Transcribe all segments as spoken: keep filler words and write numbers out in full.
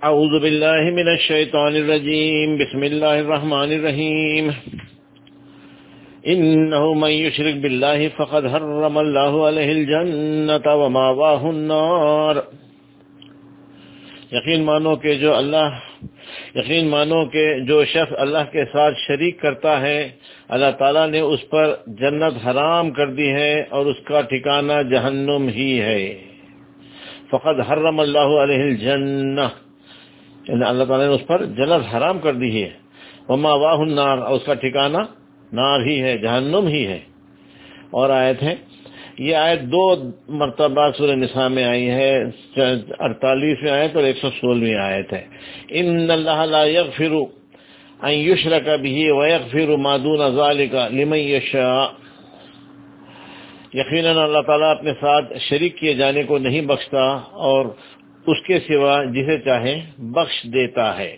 اعوذ باللہ من الشیطان الرجیم بسم اللہ الرحمن الرحیم انہ من یشرک باللہ فقد حرم اللہ علیہ الجنۃ ومأواہ النار۔ یقین مانو کہ جو اللہ یقین مانو کہ جو شخص اللہ کے ساتھ شریک کرتا ہے اللہ تعالیٰ نے اس پر جنت حرام کر دی ہے اور اس کا ٹھکانہ جہنم ہی ہے۔ فقد حرم اللہ علیہ الجنہ، یعنی اللہ تعالیٰ نے اس پر جنت حرام کر دی ہے، ومأواہ النار، اور اس کا ٹھکانہ نار ہی ہے، جہنم ہی ہے۔ اور آیت ہے، یہ آیت دو مرتبہ سورہ نساء میں آئی ہے، اڑتالیسویں آیت اور ایک سو سولہویں آیت ہے۔ ان اللہ لا یغفر ان یشرک بہ ویغفر ما دون ذلک لمن یشاء، یقیناً اللہ تعالیٰ اپنے ساتھ شریک کیے جانے کو نہیں بخشتا اور اس کے سوا جسے چاہے بخش دیتا ہے۔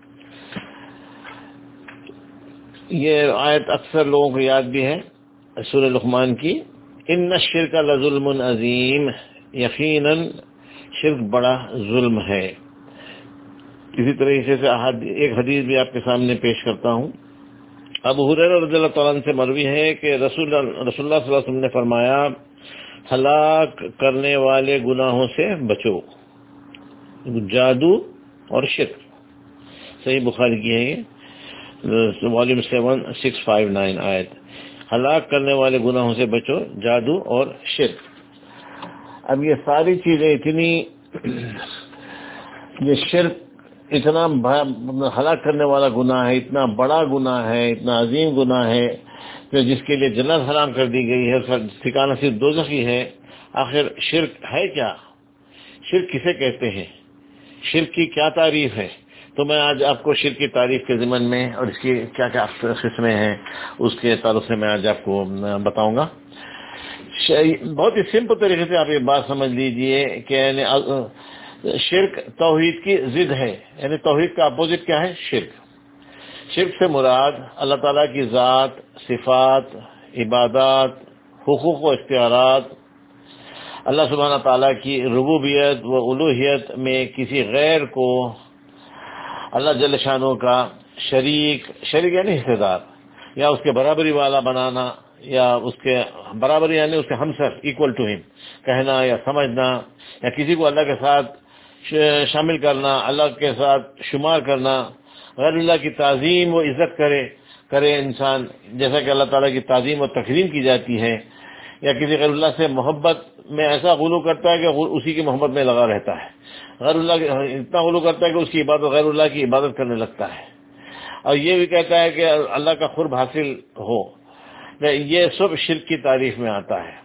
یہ آیت اکثر لوگوں کو یاد بھی ہے، سورہ لقمان کی، ان الشرک لظلم عظیم، یقیناً شرک بڑا ظلم ہے۔ اسی طریقے سے ایک حدیث بھی آپ کے سامنے پیش کرتا ہوں۔ ابو ہریرہ رضی اللہ تعالیٰ عنہ سے مروی ہے کہ رسول رسول اللہ صلی اللہ علیہ وسلم نے فرمایا، ہلاک کرنے والے گناہوں سے بچو، جادو اور شرک۔ صحیح بخاری کی ہے یہ، volume seven six five nine آیت، ہلاک کرنے والے گناہوں سے بچو، جادو اور شرک۔ اب یہ ساری چیزیں اتنی یہ شرک اتنا ہلاک کرنے والا گناہ ہے، اتنا بڑا گناہ ہے، اتنا عظیم گناہ ہے کہ جس کے لیے جنت حرام کر دی گئی ہے، اس کا ٹھکانہ صرف دوزخ ہی ہے۔ آخر شرک ہے کیا؟ شرک کسے کہتے ہیں؟ شرک کی کیا تعریف ہے؟ تو میں آج آپ کو شرک کی تعریف کے ضمن میں اور اس کی کیا کیا قسمیں ہیں اس کے تعلق سے میں آج آپ کو بتاؤں گا۔ بہت ہی سمپل طریقے سے آپ یہ بات سمجھ لیجئے کہ یعنی شرک توحید کی ضد ہے، یعنی توحید کا اپوزٹ کیا ہے؟ شرک۔ شرک سے مراد اللہ تعالیٰ کی ذات، صفات، عبادات، حقوق و اختیارات، اللہ سبحانہ تعالیٰ کی ربوبیت و الوہیت میں کسی غیر کو اللہ جل شانہ کا شریک شریک یعنی حصہ دار یا اس کے برابری والا بنانا، یا اس کے برابری یعنی اس کے ہمسر، ایکول ٹو ہم کہنا یا سمجھنا، یا کسی کو اللہ کے ساتھ شامل کرنا، اللہ کے ساتھ شمار کرنا، غیر اللہ کی تعظیم و عزت کرے کرے انسان، جیسا کہ اللہ تعالیٰ کی تعظیم و تکریم کی جاتی ہے، یا کسی غیر اللہ سے محبت میں ایسا غلو کرتا ہے کہ اسی کی محبت میں لگا رہتا ہے، غیر اللہ اتنا غلو کرتا ہے کہ اس کی عبادت غیر اللہ کی عبادت کرنے لگتا ہے، اور یہ بھی کہتا ہے کہ اللہ کا قرب حاصل ہو۔ یہ سب شرک کی تعریف میں آتا ہے،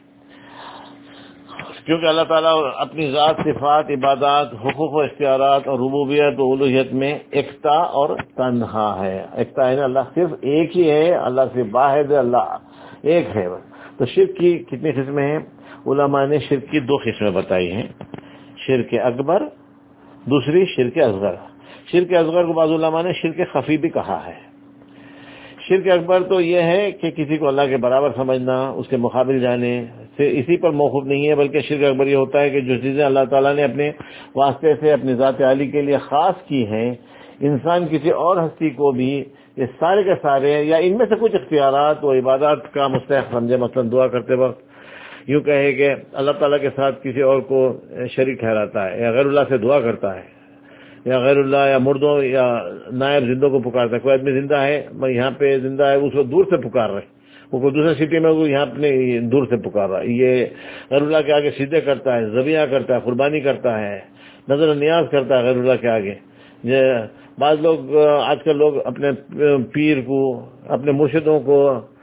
کیونکہ اللہ تعالیٰ اپنی ذات، صفات، عبادات، حقوق و اختیارات اور ربوبیت و الوہیت میں یکتا اور تنہا ہے۔ یکتا ہے نا، اللہ صرف ایک ہی ہے، اللہ صرف واحد ہے، اللہ ایک ہے۔ تو شرک کی کتنی قسمیں ہیں؟ علماء نے شرک کی دو قسمیں بتائی ہیں، شرک اکبر، دوسری شرک اصغر۔ شرک اصغر کو بعض علماء نے شرک خفی بھی کہا ہے۔ شرک اکبر تو یہ ہے کہ کسی کو اللہ کے برابر سمجھنا، اس کے مقابل جانے سے اسی پر موقوف نہیں ہے، بلکہ شرک اکبر یہ ہوتا ہے کہ جو چیزیں اللہ تعالیٰ نے اپنے واسطے سے اپنی ذات عالی کے لیے خاص کی ہیں، انسان کسی اور ہستی کو بھی یہ سارے کے سارے یا ان میں سے کچھ اختیارات و عبادات کا مستحق سمجھے۔ مثلا دعا کرتے وقت یوں کہے کہ اللہ تعالیٰ کے ساتھ کسی اور کو شریک ٹھہراتا ہے، یا غیر اللہ سے دعا کرتا ہے، یا غیر اللہ یا مردوں یا نائب زندوں کو پکارتا ہے۔ کوئی آدمی زندہ ہے، یہاں پہ زندہ ہے، اس کو دور سے پکار رہے، وہ کوئی دوسرے سٹی میں وہ یہاں اپنے دور سے پکار رہا ہے، یہ غیر اللہ کے آگے سیدھے کرتا ہے، ذبیحہ کرتا ہے، قربانی کرتا ہے، نظر نیاز کرتا ہے غیر اللہ کے آگے۔ بعض لوگ آج کل لوگ اپنے پیر کو، اپنے مرشدوں کو،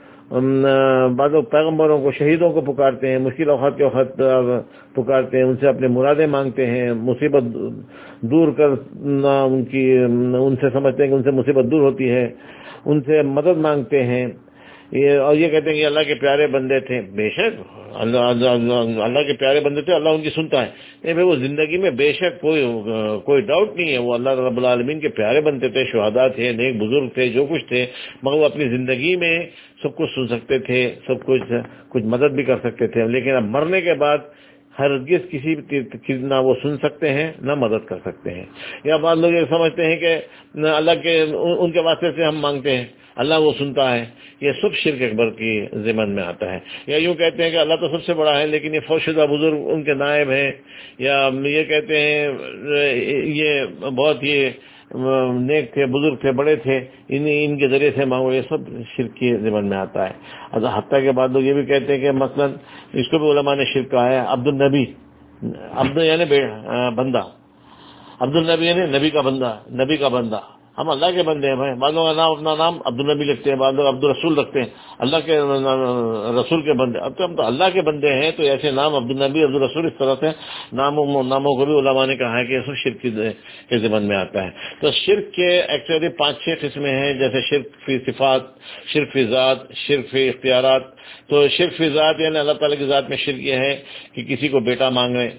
بعض لوگ پیغمبروں کو، شہیدوں کو پکارتے ہیں، مشکل اوقات کے وقت پکارتے ہیں، ان سے اپنے مرادیں مانگتے ہیں، مصیبت دور کرنا ان کی، ان سے سمجھتے ہیں کہ ان سے مصیبت دور ہوتی ہے، ان سے مدد مانگتے ہیں، یہ اور یہ کہتے ہیں کہ اللہ کے پیارے بندے تھے۔ بے شک اللہ اللہ, اللہ کے پیارے بندے تھے، اللہ ان کی سنتا ہے۔ نہیں بھائی، وہ زندگی میں بے شک کوئی کوئی ڈاؤٹ نہیں ہے، وہ اللہ رب العالمین کے پیارے بندے تھے، شہداء تھے، نیک بزرگ تھے، جو کچھ تھے، مگر وہ اپنی زندگی میں سب کچھ سن سکتے تھے، سب کچھ کچھ مدد بھی کر سکتے تھے، لیکن اب مرنے کے بعد ہرگز کسی کی نہ وہ سن سکتے ہیں نہ مدد کر سکتے ہیں. یا بعض لوگ یہ سمجھتے ہیں کہ اللہ کے ان کے واسطے سے ہم مانگتے ہیں اللہ وہ سنتا ہے. یہ سب شرک اکبر کی ضمن میں آتا ہے. یا یوں کہتے ہیں کہ اللہ تو سب سے بڑا ہے لیکن یہ فوت شدہ بزرگ ان کے نائب ہیں, یا یہ کہتے ہیں یہ بہت ہی نیک تھے, بزرگ تھے, بڑے تھے, ان ان کے ذریعے سے مانگو. یہ سب شرک کی ضمن میں آتا ہے. حتیٰ کے بعد لوگ یہ بھی کہتے ہیں کہ مثلا اس کو بھی علماء نے شرک کہا ہے, عبد النبی, عبد یعنی بندہ, عبد النبی یعنی نبی کا بندہ, نبی کا بندہ. ہم اللہ کے بندے ہیں بھائی. بعض لوگ نام اپنا نام عبد النبی لکھتے ہیں, بعض لوگ عبد الرسول رکھتے ہیں, اللہ کے رسول کے بندے. اب تو ہم تو اللہ کے بندے ہیں, تو ایسے نام عبد النبی, عبد الرسول, اس طرح سے ناموں ناموں کو بھی علماء نے کہا ہے کہ یہ شرک کے ضمن میں آتا ہے. تو شرک کے ایکچولی پانچ چھ قسمیں ہیں, جیسے شرک فی صفات, شرک فی ذات, شرک فی اختیارات. تو شرک فی ذات یعنی اللہ تعالیٰ کی ذات میں شرک یہ ہے کہ کسی کو بیٹا مانگ رہے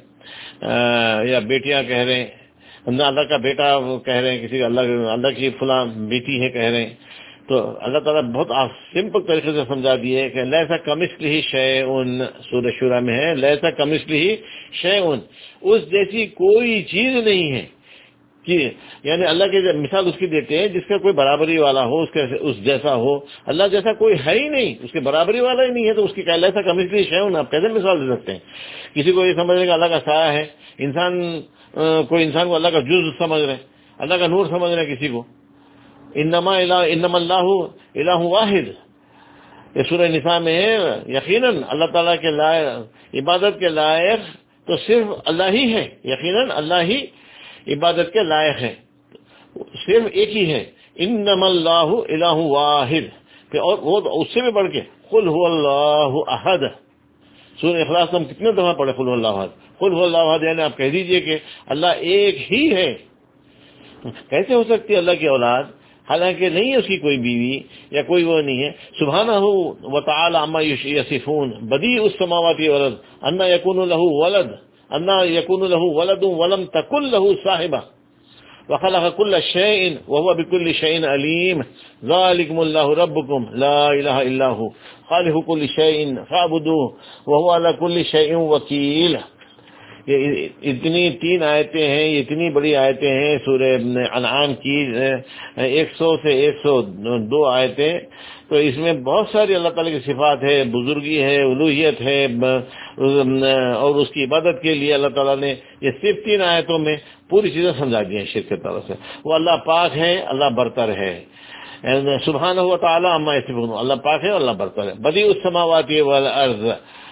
ہیں یا بیٹیاں کہہ رہے ہیں, نہ اللہ کا بیٹا کہہ رہے ہیں, کسی اللہ اللہ کی فلاں بیٹی ہے کہہ رہے ہیں. تو اللہ تعالیٰ بہت سمپل طریقے سے سمجھا دیے کہ لیسا کمثلہ شیء, سورہ شورى میں ہے لیسا کمثلہ شیء, اس جیسی کوئی چیز نہیں ہے. کہ یعنی اللہ کے مثال اس کی دیتے ہیں جس کا کوئی برابری والا ہو, اس کے اس جیسا ہو. اللہ جیسا کوئی ہے ہی نہیں, اس کے برابری والا ہی نہیں ہے, تو اس کی لیسا کمثلہ شیء آپ کیسے مثال دے سکتے ہیں؟ کسی کو یہ سمجھ رہے کہ اللہ کا سایہ ہے, انسان کوئی انسان کو اللہ کا جز سمجھ رہے, اللہ کا نور سمجھ رہے کسی کو. انما الہ انما اللہ الہ واحد, یہ سورہ نساء میں ہے. یقیناً اللہ تعالیٰ کے لائق, عبادت کے لائق تو صرف اللہ ہی ہے. یقیناً اللہ ہی عبادت کے لائق ہے, صرف ایک ہی ہے. انما اللہ الہ واحد, اور وہ اس سے بھی بڑھ کے قل هو اللہ احد. سورہ اخلاص ہم کتنے دفعہ پڑھے قل هو اللہ احد. قل هو اللہ احد یعنی آپ کہہ دیجئے کہ اللہ ایک ہی ہے. کیسے ہو سکتی ہے اللہ کی اولاد, حالانکہ نہیں ہے اس کی کوئی بیوی یا کوئی وہ نہیں ہے. سبحانہ وتعالی عما یصفون, بدیع السماوات والارض, انا یکون له ولد, انا یکون له ولد ولم تکن له صاحبہ, وخلق كل شيء وهو بكل شيء عليم. ذلكم الله ربكم لا اله الا هو خالق كل شيء فاعبدوه وهو على كل شيء وكيل. یہ اتنی تین آیتیں ہیں, یہ اتنی بڑی آیتیں ہیں سورہ انعام کی, ایک سو سے ایک سو دو آیتیں. تو اس میں بہت ساری اللہ تعالیٰ کی صفات ہے, بزرگی ہے, الوہیت ہے, اور اس کی عبادت کے لیے اللہ تعالیٰ نے یہ صرف تین آیتوں میں پوری چیزیں سمجھا دی ہیں شرک کی طرف سے. وہ اللہ پاک ہے, اللہ برتر ہے. سبحانہ و تعالی عما یصفون, اللہ پاک ہے اور اللہ برتر ہے. بدیع السماوات والارض,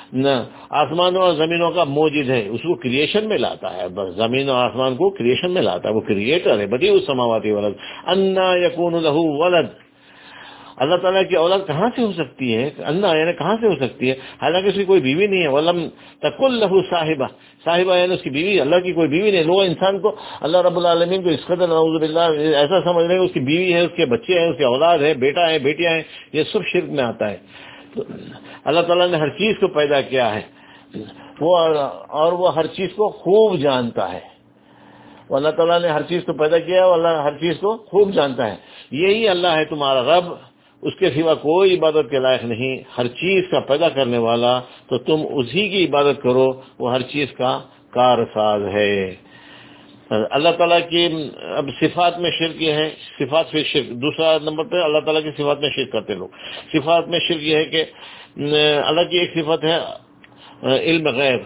آسمانوں اور زمینوں کا موجد ہے, اس کو کریشن میں لاتا ہے. بس زمین اور آسمان کو کریشن میں لاتا ہے, وہ کریٹر ہے. بدیع السماوات والارض انا یکون له ولد, اللہ تعالیٰ کی اولاد کہاں سے ہو سکتی ہے؟ اللہ یعنی کہاں سے ہو سکتی ہے حالانکہ اس کی کوئی بیوی نہیں ہے. ولم تکن له صاحبہ, صاحبہ یعنی اس کی بیوی, اللہ کی کوئی بیوی نہیں. لوگ انسان کو اللہ رب العالمین کو اس قدر نعوذ باللہ ایسا سمجھ رہے ہیں اس کی بیوی ہے, اس کے بچے ہیں, اس کی اولاد ہے, بیٹا ہے, بیٹیاں ہیں. یہ سب شرک میں آتا ہے. تو اللہ تعالیٰ نے ہر چیز کو پیدا کیا ہے, وہ اور وہ ہر چیز کو خوب جانتا ہے. وہ اللہ تعالیٰ نے ہر چیز کو پیدا کیا ہے, اللہ ہر چیز کو خوب جانتا ہے. یہی اللہ ہے تمہارا رب, اس کے سوا کوئی عبادت کے لائق نہیں, ہر چیز کا پیدا کرنے والا, تو تم اسی کی عبادت کرو, وہ ہر چیز کا کارساز ہے. اللہ تعالیٰ کی اب صفات میں شرک یہ ہے, صفات پھر شرک. دوسرا نمبر پہ اللہ تعالیٰ کی صفات میں شرک کرتے لوگ. صفات میں شرک یہ ہے کہ اللہ کی ایک صفت ہے علم غیب,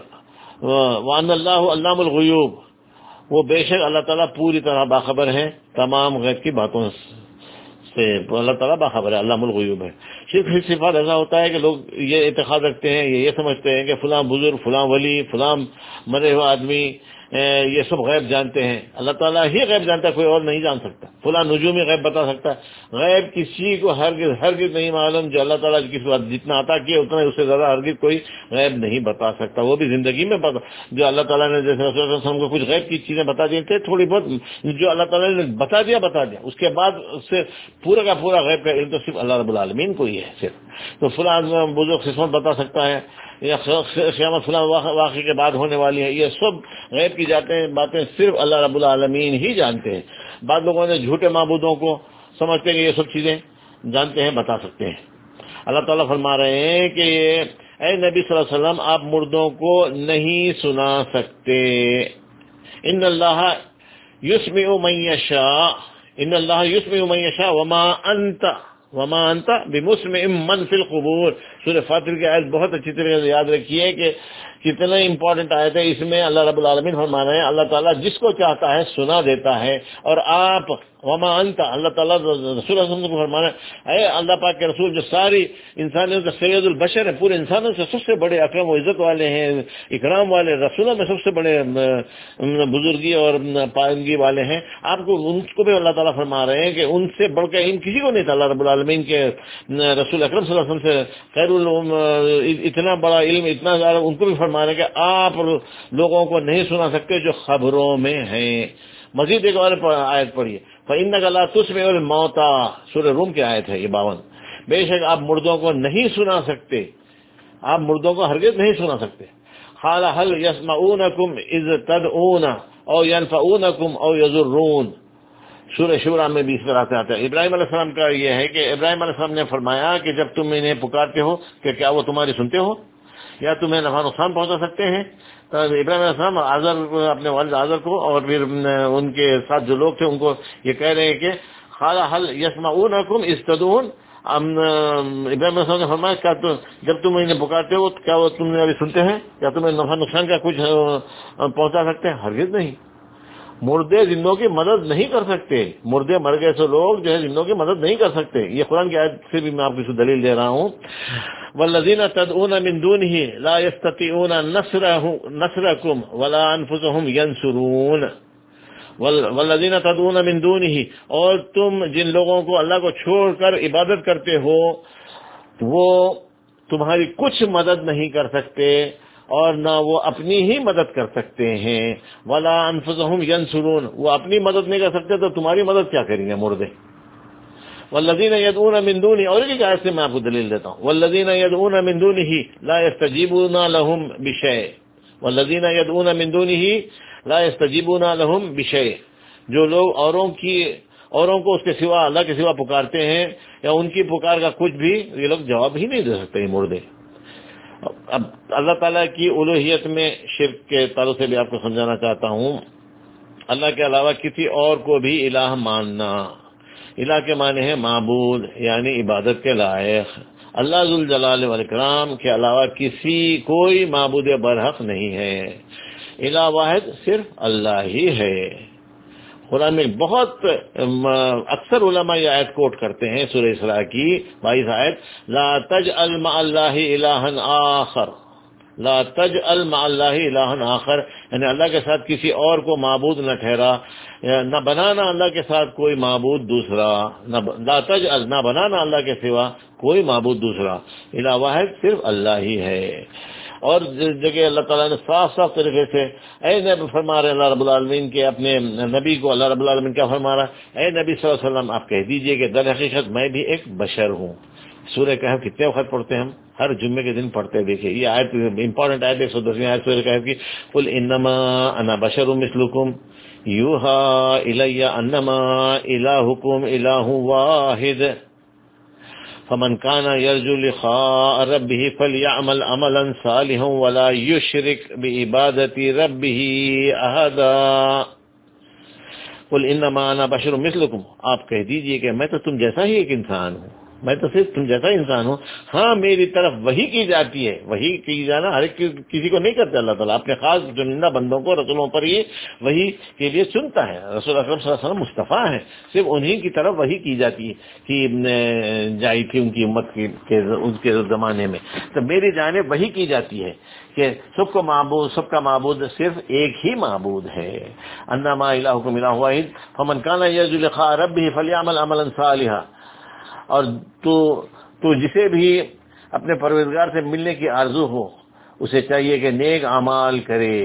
وان اللہ علام الغیوب, وہ بے شک اللہ تعالیٰ پوری طرح باخبر ہے تمام غیب کی باتوں سے. اللہ تعالیٰ باخبر ہے, علام الغیوب ہے. شرک کی صفات ایسا ہوتا ہے کہ لوگ یہ اعتقاد رکھتے ہیں, یہ یہ سمجھتے ہیں کہ فلاں بزرگ, فلاں ولی, فلاں مرے ہوا آدمی یہ سب غیب جانتے ہیں. اللہ تعالیٰ ہی غیب جانتا ہے, کوئی اور نہیں جان سکتا. فلاں نجوم غیب بتا سکتا ہے. غیب کسی کو ہرگز ہرگز نہیں معلوم. جو اللہ تعالیٰ کسی بات جتنا عطا کیا اتنا اس سے زیادہ ہرگز کوئی غیب نہیں بتا سکتا, وہ بھی زندگی میں بتا. جو اللہ تعالیٰ نے جیسے رسول اللہ صلی اللہ علیہ وسلم کو کچھ غیب کی چیزیں بتا دی تھے تھوڑی بہت, جو اللہ تعالیٰ نے بتا دیا بتا دیا, اس کے بعد اس سے پورا کا پورا غیب کا علم تو صرف اللہ رب العالمین کو ہی ہے صرف. تو فلاں بزرگ قسمت بتا سکتا ہے, یا قیامت فلاں واقعے کے بعد ہونے والی ہے, یہ سب غیب کی جاتے ہیں باتیں صرف اللہ رب العالمین ہی جانتے ہیں. بعض لوگوں نے جھوٹے معبودوں کو سمجھتے ہیں کہ یہ سب چیزیں جانتے ہیں, بتا سکتے ہیں. اللہ تعالیٰ فرما رہے ہیں کہ یہ اے نبی صلی اللہ علیہ وسلم آپ مردوں کو نہیں سنا سکتے. ان اللہ یسمع من یشاء ان اللہ یسمع من یشاء وما انت وما انت بمسمع من فی القبور. سورہ فاطر کی آیت بہت اچھی طریقے سے یاد رکھیے کہ کتنا امپورٹنٹ آیت ہے. اس میں اللہ رب العالمین فرما رہے ہیں اللہ تعالیٰ جس کو چاہتا ہے سنا دیتا ہے. اور آپ وما انت اللہ تعالیٰ رسول اللہ صلی اللہ علیہ وسلم کو فرمانا ہے اے اللہ پاک کے رسول جو ساری انسانیوں کا سید البشر ہے, پورے انسانوں سے سب سے بڑے اکرم و عزت والے ہیں, اکرام والے, رسولوں میں سب سے بڑے بزرگی اور پائندگی والے ہیں, آپ کو ان کو بھی اللہ تعالیٰ فرما رہے ہیں کہ ان سے بڑھ کے ان کسی کو نہیں تھا. اللہ رب العالمین کے رسول اکرم صلی اللہ علیہ وسلم سے خیر اتنا بڑا علم اتنا زیادہ, ان کو بھی فرما رہے ہیں کہ آپ لوگوں کو نہیں سنا سکتے جو خبروں میں ہیں. مزید ایک اور آیت پڑھیے فَإِنَّكَ لَا تُسْمِعُ الْمَوْتَىٰ, سورہ روم کی آیت ہے یہ باون. بے شک آپ مردوں کو نہیں سنا سکتے, آپ مردوں کو ہرگز نہیں سنا سکتے. قَالَ هَلْ يَسْمَعُونَكُمْ إِذْ تَدْعُونَ أَوْ يَنْفَعُونَكُمْ أَوْ يَضُرُّونَ. سورہ شورى میں بھی اس طرح سے آتا ہے. ابراہیم علیہ السلام کا یہ ہے کہ ابراہیم علیہ السلام نے فرمایا کہ جب تم انہیں پکارتے ہو کہ کیا وہ تمہاری سنتے ہو یا تمہیں نفع نقصان پہنچا سکتے ہیں. تو ابراہیم علیہ السلام آزر اپنے والد آزر کو اور پھر ان کے ساتھ جو لوگ تھے ان کو یہ کہہ رہے ہیں کہ قال هل يسمعونكم اذ تدعون. ابراہیم علیہ السلام نے فرمایا کیا جب تم انہیں پکارتے ہو کیا وہ تم ابھی سنتے ہیں, کیا تمہیں نفع نقصان کا کچھ پہنچا سکتے ہیں؟ ہرگز نہیں. مردے زندوں کی مدد نہیں کر سکتے, مردے مر گئے سو لوگ جو ہے زندوں کی مدد نہیں کر سکتے. یہ قرآن کی آیت سے بھی میں آپ کو دلیل دے رہا ہوں. والذین تدعون من دونه لا يستطيعون نصركم ولا انفسهم ينصرون. والذین تدعون من دونه, اور تم جن لوگوں کو اللہ کو چھوڑ کر عبادت کرتے ہو وہ تمہاری کچھ مدد نہیں کر سکتے اور نہ وہ اپنی ہی مدد کر سکتے ہیں. ولا انفسهم ينصرون, وہ اپنی مدد نہیں کر سکتے تو تمہاری مدد کیا کریں گے مردے. والذین يدعون من دونه, اور ایک آیت سے میں آپ کو دلیل دیتا ہوں. والذین يدعون من دونه لا يستجيبون لهم بشيء. والذین يدعون من دونه لا يستجيبون لهم بشيء, جو لوگ اوروں کی اوروں کو اس کے سوا اللہ کے سوا پکارتے ہیں یا ان کی پکار کا کچھ بھی یہ لوگ جواب ہی نہیں دے سکتے یہ مردے. اب اللہ تعالیٰ کی الوہیت میں شرک کے تعلق سے بھی آپ کو سمجھانا چاہتا ہوں. اللہ کے علاوہ کسی اور کو بھی الہ ماننا, الہ کے معنی ہے معبود یعنی عبادت کے لائق. اللہ ذوالجلال والاکرام کے علاوہ کسی کوئی معبود برحق نہیں ہے. الہ واحد صرف اللہ ہی ہے. قرآن میں بہت اکثر علماء یہ آیت کوٹ کرتے ہیں سورہ اسراء کی بائیس آیت, لا تجعل مع اللہ الہا آخر. لا تجعل مع اللہ الہا آخر, یعنی اللہ کے ساتھ کسی اور کو معبود نہ ٹھہرا, نہ بنانا اللہ کے ساتھ کوئی معبود دوسرا. لا تجعل, نہ بنانا اللہ کے سوا کوئی معبود دوسرا. الہ واحد صرف اللہ ہی ہے. اور جگہ اللہ تعالیٰ نے صاف صاف طریقے سے اے نبی فرما رہے اللہ رب العالمین کے اپنے نبی کو, اللہ رب العالمین کیا فرما رہا ہے, اے نبی صلی اللہ علیہ وسلم آپ کہہ دیجئے کہ در حقیقت میں بھی ایک بشر ہوں. سورہ کہف کتنے وقت پڑھتے ہیں ہم, ہر جمعے کے دن پڑھتے ہیں. دیکھیے یہ آیت امپورٹنٹ آیت ایک سو دسویں آیت سورہ کہف کی, قل انما انا بشر مثلکم یوحا الی انما الہکم الہ واحد فمن كان يرجو لقاء ربه فليعمل عملا صالحا ولا يشرك بعبادة ربه أحدا. قل انما انا بشر مثلکم, آپ کہہ دیجئے کہ میں تو تم جیسا ہی ایک انسان ہوں, میں تو صرف تم جیسا انسان ہوں. ہاں میری طرف وحی کی جاتی ہے, وحی کی جانا ہر ایک کسی کو نہیں کرتا. اللہ تعالیٰ اپنے خاص چنندہ بندوں کو رسولوں پر ہی وحی کے لیے چنتا ہے. رسول اکرم صلی اللہ علیہ وسلم مصطفیٰ ہیں, صرف انہی کی طرف وحی کی جاتی ہے کہ جائی تھی ان کی امت کے ان کے زمانے میں. تو میری جانب وحی کی جاتی ہے کہ سب کو معبود سب کا معبود صرف ایک ہی معبود ہے. انما الہکم الہ واحد فمن کان یرجو لقاء ربہ فلیعمل عملا صالحا. اور تو تو جسے بھی اپنے پروردگار سے ملنے کی آرزو ہو اسے چاہیے کہ نیک اعمال کرے.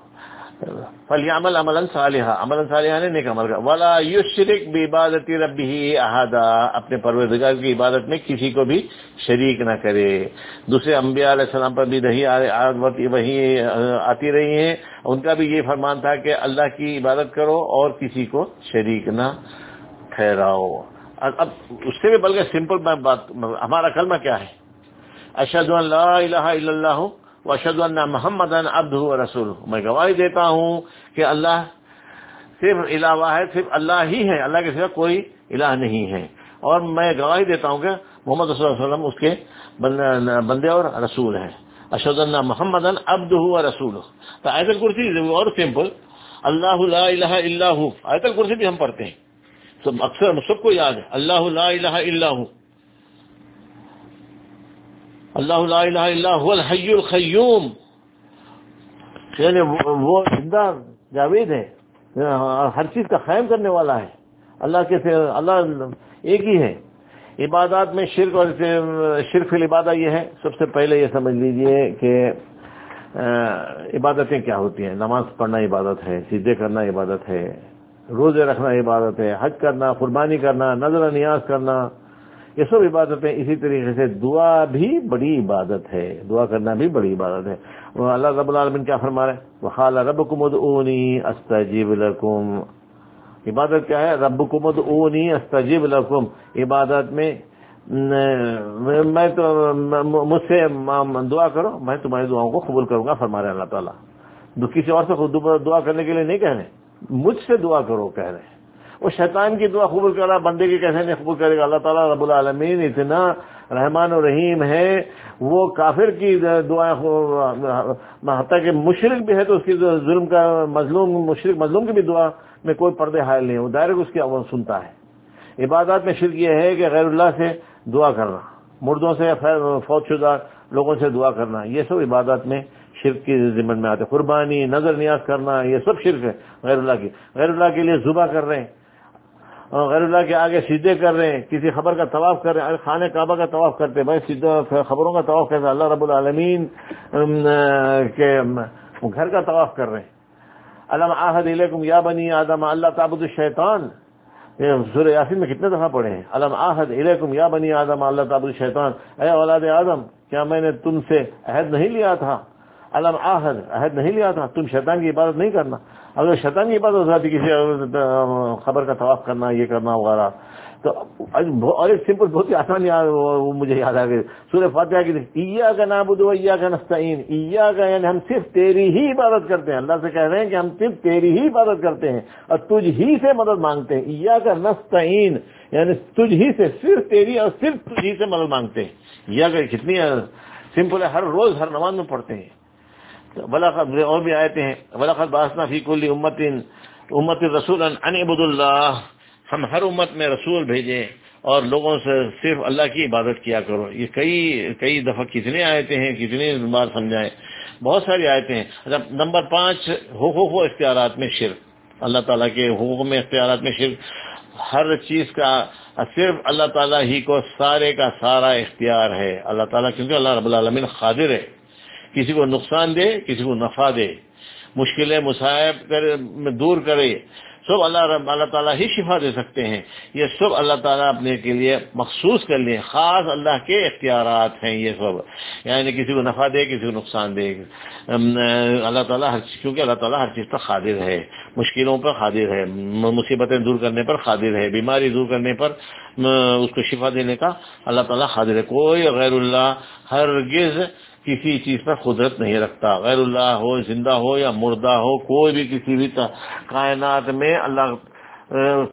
فلیعمل عملا صالحا, عملا صالحا نے نیک عمل کا. ولا یشرک بعبادت ربہ احدا, اپنے پروردگار کی عبادت میں کسی کو بھی شریک نہ کرے. دوسرے انبیاء علیہ السلام پر بھی وہی وہی آتی رہی ہیں, ان کا بھی یہ فرمان تھا کہ اللہ کی عبادت کرو اور کسی کو شریک نہ ٹھہراؤ. اب اس سے بھی بلکہ سمپل بات, ہمارا کلمہ کیا ہے؟ اشہد ان لا الہ الا اللہ و اشہد ان محمدا عبدہ و رسولہ، میں گواہی دیتا ہوں کہ اللہ صرف الہ واحد، صرف اللہ ہی ہے، اللہ کے سوا کوئی الہ نہیں ہے، اور میں گواہی دیتا ہوں کہ محمد صلی اللہ علیہ وسلم اس کے بندے اور رسول ہیں، اشہد ان محمدا عبدہ و رسولہ۔ تو آیت الکرسی اور سمپل، اللہ لا الہ الا ہو، آیت الکرسی بھی ہم پڑھتے ہیں، سب اکثر سب کو یاد ہے، اللہ لا الہ الا ہو، اللہ لا الہ الا هو الحی القیوم، یعنی وہ زندہ جاوید ہے، ہر چیز کا قائم کرنے والا ہے، اللہ کے اللہ ایک ہی ہے۔ عبادات میں شرک اور شرک فی العبادہ یہ ہے، سب سے پہلے یہ سمجھ لیجئے کہ عبادتیں کیا ہوتی ہیں۔ نماز پڑھنا عبادت ہے، سجدے کرنا عبادت ہے، روزے رکھنا عبادت ہے، حج کرنا، قربانی کرنا، نذر و نیاز کرنا، یہ سب عبادتیں۔ اسی طریقے سے دعا بھی بڑی عبادت ہے، دعا کرنا بھی بڑی عبادت ہے۔ اللہ رب العالمین کیا فرما رہے ہیں؟ وَقَالَ رَبُّكُمُ ادْعُونِي أَسْتَجِبْ لَكُمْ۔ عبادت کیا ہے؟ ربکم ادعونی استجب لکم۔ عبادت میں میں تو مجھ سے دعا کرو، میں تمہاری دعاؤں کو قبول کروں گا، فرما رہے اللہ تعالیٰ۔ کسی اور سے دعا کرنے کے لیے نہیں کہہ رہے، مجھ سے دعا کرو کہہ رہے ہیں۔ وہ شیطان کی دعا قبول کر رہا، بندے کی کیسے نہیں قبول کرے گا؟ اللہ تعالیٰ رب العالمین اتنا رحمان و رحیم ہے، وہ کافر کی دعائیں، حتیٰ کہ مشرک بھی ہے تو اس کی ظلم کا مظلوم مشرک مظلوم کی بھی دعا میں کوئی پردے حائل نہیں، وہ ڈائریکٹ اس کی آواز سنتا ہے۔ عبادات میں شرک یہ ہے کہ غیر اللہ سے دعا کرنا، مردوں سے یا فوت شدہ لوگوں سے دعا کرنا، یہ سب عبادات میں شرک کی ضمن میں آتے۔ قربانی، نظر نیاز کرنا، یہ سب شرک ہے غیر اللہ کی۔ غیر اللہ کے لیے ذبح کر رہے ہیں، غیر اللہ کے آگے سجدے کر رہے ہیں، کسی خبر کا طواف کر رہے ہیں، خانہ کعبہ کا طواف کرتے ہیں، بھائی خبروں کا طواف کرتے ہیں، اللہ رب العالمین کے گھر کا طواف کر رہے ہیں۔ الم عہد الیکم یا بنی آدم اللہ تعبدوا الشیطان، سورہ یاسین میں کتنے دفعہ پڑھے ہیں؟ الم عہد الیکم یا بنی آدم اللہ تعبدوا الشیطان، اے اولاد آدم کیا میں نے تم سے عہد نہیں لیا تھا؟ الم عہد، عہد نہیں لیا تھا، تم شیطان کی عبادت نہیں کرنا۔ اگر شیطان کی عبادت ہوتی کسی خبر کا طواف کرنا، یہ کرنا وغیرہ، تو اور ایک سمپل بہت ہی آسان وہ مجھے یاد آ گئی سورہ فاتحہ کی، ایاک نعبد و ایاک نستعین، ایاک یعنی ہم صرف تیری ہی عبادت کرتے ہیں، اللہ سے کہہ رہے ہیں کہ ہم صرف تیری ہی عبادت کرتے ہیں اور تجھ ہی سے مدد مانگتے ہیں۔ ایاک نستعین یعنی تجھ ہی سے، صرف تیری اور صرف تجھ ہی سے مدد مانگتے ہیں۔ ایاک کتنی سمپل ہے، ہر روز ہر نماز میں پڑھتے ہیں۔ وَلَقَدْ اور بھی آیتیں ہیں، وَلَقَدْ بَعَثْنَا فِي كُلِّ أُمَّةٍ أُمَّةٍ رَسُولًا أَنِ اعْبُدُوا اللَّهَ، ہم ہر امت میں رسول بھیجے اور لوگوں سے صرف اللہ کی عبادت کیا کرو۔ یہ کئی کئی دفعہ کتنے آیتیں ہیں، کتنی بار سمجھائیں، بہت ساری آیتیں ہیں۔ نمبر پانچ، حقوق و اختیارات میں شرک، اللہ تعالیٰ کے حقوق میں اختیارات میں شرک۔ ہر چیز کا صرف اللہ تعالیٰ ہی کو سارے کا سارا اختیار ہے، اللہ تعالیٰ، کیونکہ اللہ رب العالمین قادر ہے، کسی کو نقصان دے، کسی کو نفع دے، مشکلیں مصائب دور کرے، سب اللہ رب اللہ تعالیٰ ہی شفا دے سکتے ہیں۔ یہ سب اللہ تعالیٰ اپنے کے لیے مخصوص کر لیے، خاص اللہ کے اختیارات ہیں یہ سب، یعنی کسی کو نفع دے، کسی کو نقصان دے، اللہ تعالیٰ ہر کیونکہ اللہ تعالیٰ ہر چیز پر قادر ہے، مشکلوں پر قادر ہے، مصیبتیں دور کرنے پر قادر ہے، بیماری دور کرنے پر اس کو شفا دینے کا اللہ تعالیٰ قادر ہے۔ کوئی غیر اللہ ہرگز کسی چیز پر قدرت نہیں رکھتا، غیر اللہ ہو، زندہ ہو یا مردہ ہو، کوئی بھی کسی بھی کائنات میں اللہ